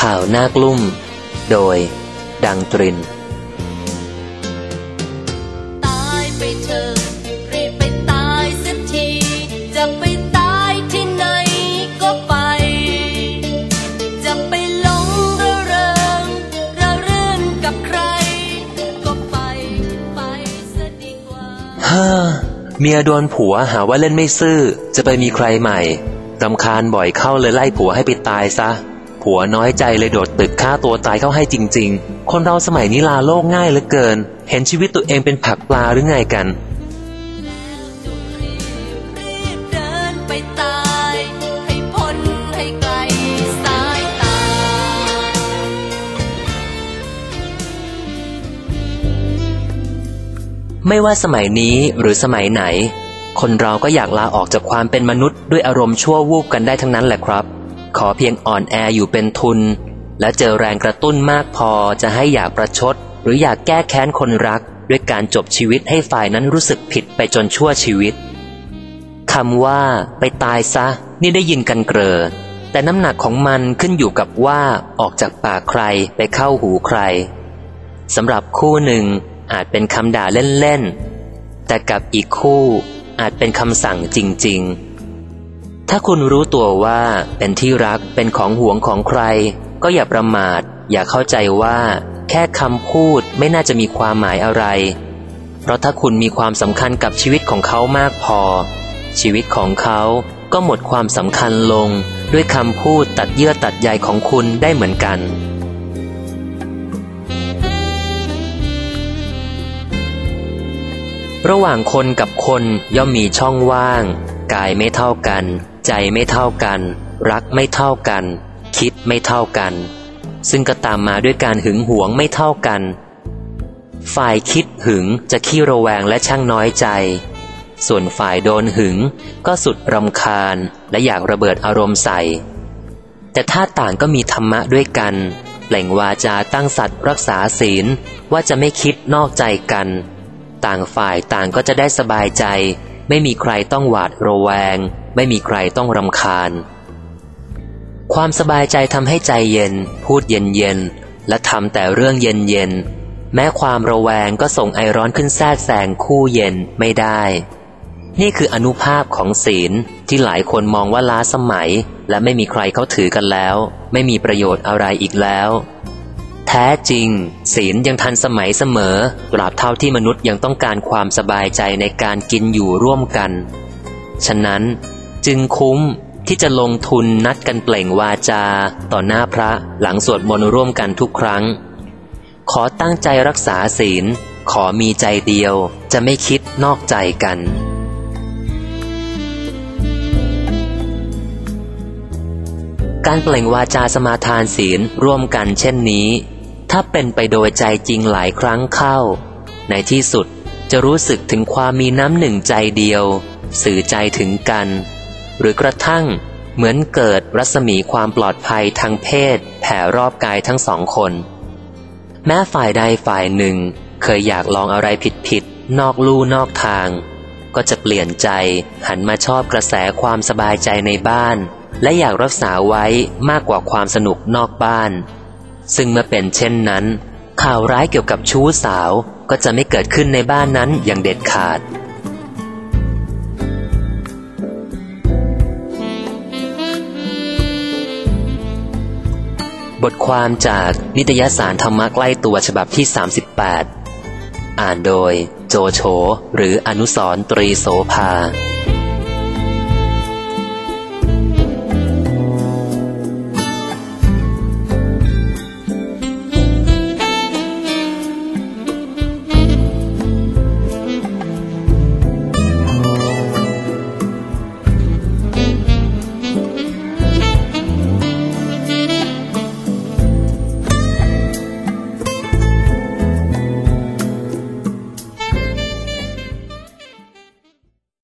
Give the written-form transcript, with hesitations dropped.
ข่าวน่ากลุ่มโดยดังตรินตายไปเถอะรีบไปตายเสียทีจะไปตายที่ไหนก็ไปจะไปหลงระเริงระรื่นกับใครก็ไปซะดีกว่าเมียโดนผัวหาว่าเล่นไม่ซื่อจะไปมีใครใหม่รำคาญบ่อยเข้าเลยไล่ผัวให้ไปตายซะผัวน้อยใจเลยโดดตึกฆ่าตัวตายเข้าให้จริงๆคนเราสมัยนี้ลาโลกง่ายเหลือเกินเห็นชีวิตตัวเองเป็นผักปลาหรือไงกันรีบเดินไปตายให้พ้นให้ไกลสายตาไม่ว่าสมัยนี้หรือสมัยไหนคนเราก็อยากลาออกจากความเป็นมนุษย์ด้วยอารมณ์ชั่ววูบกันได้ทั้งนั้นแหละครับขอเพียงอ่อนแออยู่เป็นทุนและเจอแรงกระตุ้นมากพอจะให้อยากประชดหรืออยากแก้แค้นคนรักด้วยการจบชีวิตให้ฝ่ายนั้นรู้สึกผิดไปจนชั่วชีวิตคำว่าไปตายซะนี่ได้ยินกันเกลอแต่น้ำหนักของมันขึ้นอยู่กับว่าออกจากปากใครไปเข้าหูใครสำหรับคู่หนึ่งอาจเป็นคำด่าเล่นๆแต่กับอีกคู่อาจเป็นคำสั่งจริงๆถ้าคุณรู้ตัวว่าเป็นที่รักเป็นของหวงของใครก็อย่าประมาทอย่าเข้าใจว่าแค่คำพูดไม่น่าจะมีความหมายอะไรเพราะถ้าคุณมีความสำคัญกับชีวิตของเขามากพอชีวิตของเขาก็หมดความสำคัญลงด้วยคำพูดตัดเยื่อตัดใยของคุณได้เหมือนกันระหว่างคนกับคนย่อมมีช่องว่างกายไม่เท่ากันใจไม่เท่ากันรักไม่เท่ากันคิดไม่เท่ากันซึ่งก็ตามมาด้วยการหึงหวงไม่เท่ากันฝ่ายคิดหึงจะขี้ระแวงและช่างน้อยใจส่วนฝ่ายโดนหึงก็สุดรำคาญและอยากระเบิดอารมณ์ใส่แต่ถ้าต่างก็มีธรรมะด้วยกันเปล่งวาจาตั้งสัตย์รักษาศีลว่าจะไม่คิดนอกใจกันต่างฝ่ายต่างก็จะได้สบายใจไม่มีใครต้องหวาดระแวงไม่มีใครต้องรำคาญความสบายใจทำให้ใจเย็นพูดเย็นๆและทำแต่เรื่องเย็นๆแม้ความระแวงก็ส่งไอร้อนขึ้นแทรกแซงคู่เย็นไม่ได้นี่คืออานุภาพของศีลที่หลายคนมองว่าล้าสมัยและไม่มีใครเขาถือกันแล้วไม่มีประโยชน์อะไรอีกแล้วแท้จริงศีลยังทันสมัยเสมอตราบเท่าที่มนุษย์ยังต้องการความสบายใจในการกินอยู่ร่วมกันฉะนั้นจึงคุ้มที่จะลงทุนนัดกันเปล่งวาจาต่อหน้าพระหลังสวดมนต์ร่วมกันทุกครั้งขอตั้งใจรักษาศีลขอมีใจเดียวจะไม่คิดนอกใจกันการเปล่งวาจาสมาทานศีลร่วมกันเช่นนี้ถ้าเป็นไปโดยใจจริงหลายครั้งเข้าในที่สุดจะรู้สึกถึงความมีน้ำหนึ่งใจเดียวสื่อใจถึงกันหรือกระทั่งเหมือนเกิดรัศมีความปลอดภัยทางเพศแผ่รอบกายทั้งสองคนแม้ฝ่ายใดฝ่ายหนึ่งเคยอยากลองอะไรผิดนอกลู่นอกทางก็จะเปลี่ยนใจหันมาชอบกระแสความสบายใจในบ้านและอยากรักษาไว้มากกว่าความสนุกนอกบ้านซึ่งเมื่อเป็นเช่นนั้นข่าวร้ายเกี่ยวกับชู้สาวก็จะไม่เกิดขึ้นในบ้านนั้นอย่างเด็ดขาดบทความจากนิตยสารธรรมะใกล้ตัวฉบับที่38อ่านโดยโจโฉหรืออนุสรณ์ตรีโสภา